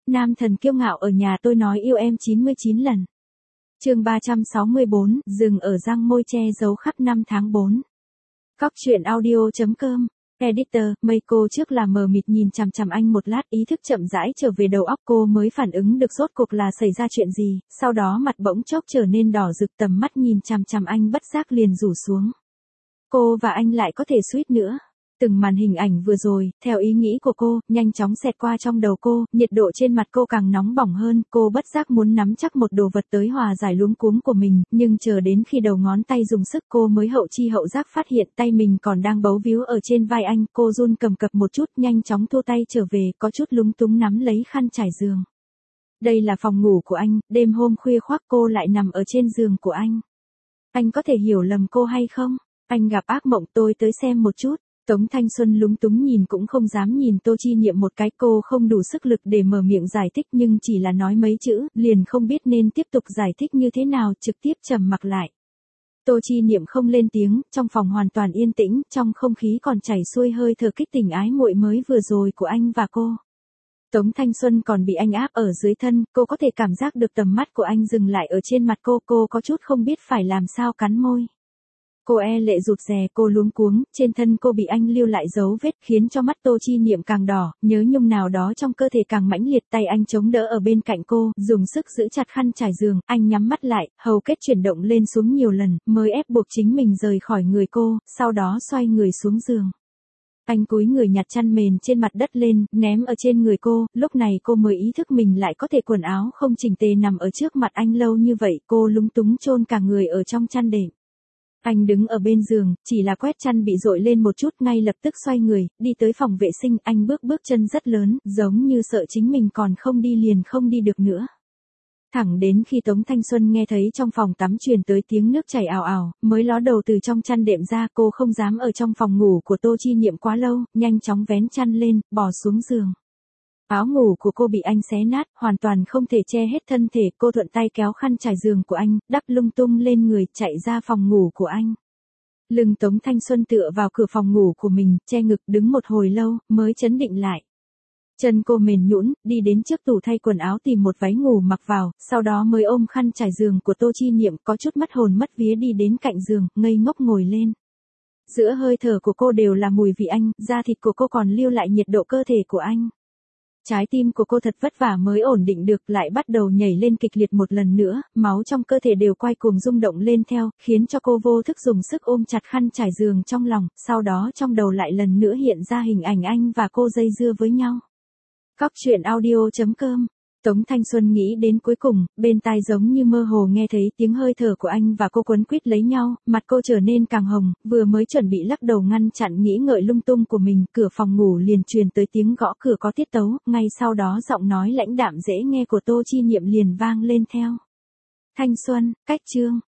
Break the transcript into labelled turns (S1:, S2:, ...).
S1: nam thần kiêu ngạo ở nhà tôi nói yêu em 99 lần. Chương 364, rừng ở răng môi che giấu khắp năm tháng 4. Cóc truyện audio.com. Editor, mây cô trước là mờ mịt nhìn chằm chằm anh một lát, ý thức chậm rãi trở về đầu óc cô mới phản ứng được rốt cuộc là xảy ra chuyện gì, sau đó mặt bỗng chốc trở nên đỏ rực, tầm mắt nhìn chằm chằm anh bất giác liền rủ xuống. Cô và anh lại có thể suýt nữa. Từng màn hình ảnh vừa rồi, theo ý nghĩ của cô, nhanh chóng xẹt qua trong đầu cô, nhiệt độ trên mặt cô càng nóng bỏng hơn, cô bất giác muốn nắm chắc một đồ vật tới hòa giải luống cuống của mình, nhưng chờ đến khi đầu ngón tay dùng sức cô mới hậu chi hậu giác phát hiện tay mình còn đang bấu víu ở trên vai anh, cô run cầm cập một chút, nhanh chóng thu tay trở về, có chút lúng túng nắm lấy khăn trải giường. Đây là phòng ngủ của anh, đêm hôm khuya khoác cô lại nằm ở trên giường của anh. Anh có thể hiểu lầm cô hay không? Anh gặp ác mộng, tôi tới xem một chút. Tống Thanh Xuân lúng túng nhìn cũng không dám nhìn Tô Chi Niệm một cái, cô không đủ sức lực để mở miệng giải thích nhưng chỉ là nói mấy chữ, liền không biết nên tiếp tục giải thích như thế nào, trực tiếp trầm mặc lại. Tô Chi Niệm không lên tiếng, trong phòng hoàn toàn yên tĩnh, trong không khí còn chảy xuôi hơi thở kích tình ái muội mới vừa rồi của anh và cô. Tống Thanh Xuân còn bị anh áp ở dưới thân, cô có thể cảm giác được tầm mắt của anh dừng lại ở trên mặt cô có chút không biết phải làm sao cắn môi. Cô e lệ rụt rè, cô luống cuống, trên thân cô bị anh lưu lại dấu vết khiến cho mắt Tô Chi Niệm càng đỏ, nhớ nhung nào đó trong cơ thể càng mãnh liệt, tay anh chống đỡ ở bên cạnh cô, dùng sức giữ chặt khăn trải giường, anh nhắm mắt lại, hầu kết chuyển động lên xuống nhiều lần, mới ép buộc chính mình rời khỏi người cô, sau đó xoay người xuống giường. Anh cúi người nhặt chăn mền trên mặt đất lên, ném ở trên người cô, lúc này cô mới ý thức mình lại có thể quần áo không chỉnh tề nằm ở trước mặt anh lâu như vậy, cô lúng túng chôn cả người ở trong chăn đệm. Anh đứng ở bên giường, chỉ là quét chăn bị dội lên một chút, ngay lập tức xoay người, đi tới phòng vệ sinh, anh bước chân rất lớn, giống như sợ chính mình còn không đi liền không đi được nữa. Thẳng đến khi Tống Thanh Xuân nghe thấy trong phòng tắm truyền tới tiếng nước chảy ào ào, mới ló đầu từ trong chăn đệm ra, cô không dám ở trong phòng ngủ của Tô Chi Niệm quá lâu, nhanh chóng vén chăn lên, bò xuống giường. Áo ngủ của cô bị anh xé nát, hoàn toàn không thể che hết thân thể, cô thuận tay kéo khăn trải giường của anh, đắp lung tung lên người, chạy ra phòng ngủ của anh. Lưng Tống Thanh Xuân tựa vào cửa phòng ngủ của mình, che ngực đứng một hồi lâu, mới chấn định lại. Chân cô mềm nhũn, đi đến trước tủ thay quần áo tìm một váy ngủ mặc vào, sau đó mới ôm khăn trải giường của Tô Chi Niệm, có chút mất hồn mất vía đi đến cạnh giường, ngây ngốc ngồi lên. Giữa hơi thở của cô đều là mùi vị anh, da thịt của cô còn lưu lại nhiệt độ cơ thể của anh. Trái tim của cô thật vất vả mới ổn định được, lại bắt đầu nhảy lên kịch liệt một lần nữa, máu trong cơ thể đều quay cuồng rung động lên theo, khiến cho cô vô thức dùng sức ôm chặt khăn trải giường trong lòng, sau đó trong đầu lại lần nữa hiện ra hình ảnh anh và cô dây dưa với nhau. Cóc truyện audio.com. Tống Thanh Xuân nghĩ đến cuối cùng, bên tai giống như mơ hồ nghe thấy tiếng hơi thở của anh và cô quấn quýt lấy nhau, mặt cô trở nên càng hồng, vừa mới chuẩn bị lắc đầu ngăn chặn nghĩ ngợi lung tung của mình, cửa phòng ngủ liền truyền tới tiếng gõ cửa có tiết tấu, ngay sau đó giọng nói lãnh đạm dễ nghe của Tô Chi Niệm liền vang lên theo. Thanh Xuân, cách chương.